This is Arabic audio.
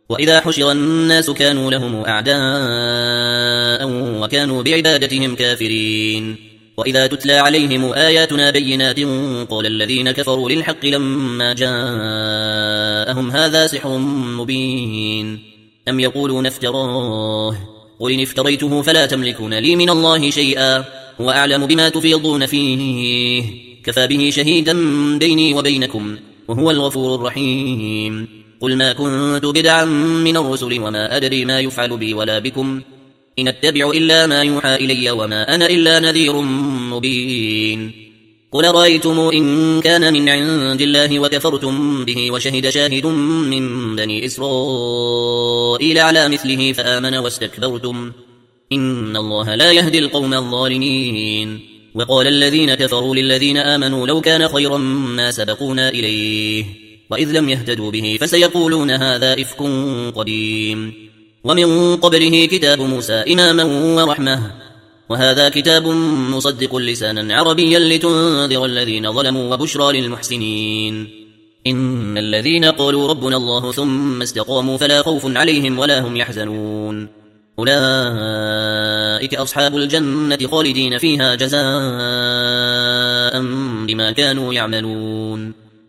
وإذا حشر الناس كانوا لهم أعداء وكانوا بعبادتهم كافرين وإذا تتلى عليهم آياتنا بينات قال الذين كفروا للحق لما جاءهم هذا سحر مبين أم يقولون افتراه قل إن افتريته فلا تملكون لي من الله شيئا وأعلم بما تفيضون فيه كفى به شهيدا بيني وبينكم وهو الغفور الرحيم قل ما كنت بدعا من الرسل وما أدري ما يفعل بي ولا بكم إن أتبع إلا ما يوحى إلي وما أنا إلا نذير مبين قل رأيتم إن كان من عند الله وكفرتم به وشهد شاهد من بني إسرائيل على مثله فآمن واستكبرتم إن الله لا يهدي القوم الظالمين وقال الذين كفروا للذين آمنوا لو كان خيرا ما سبقونا إليه وإذ لم يهتدوا به فسيقولون هذا إفك قديم ومن قبله كتاب موسى إماما ورحمة وهذا كتاب مصدق لسانا عربيا لتنذر الذين ظلموا وبشرى للمحسنين إن الذين قالوا ربنا الله ثم استقاموا فلا خوف عليهم ولا هم يحزنون أولئك أصحاب الجنة خالدين فيها جزاء بما كانوا يعملون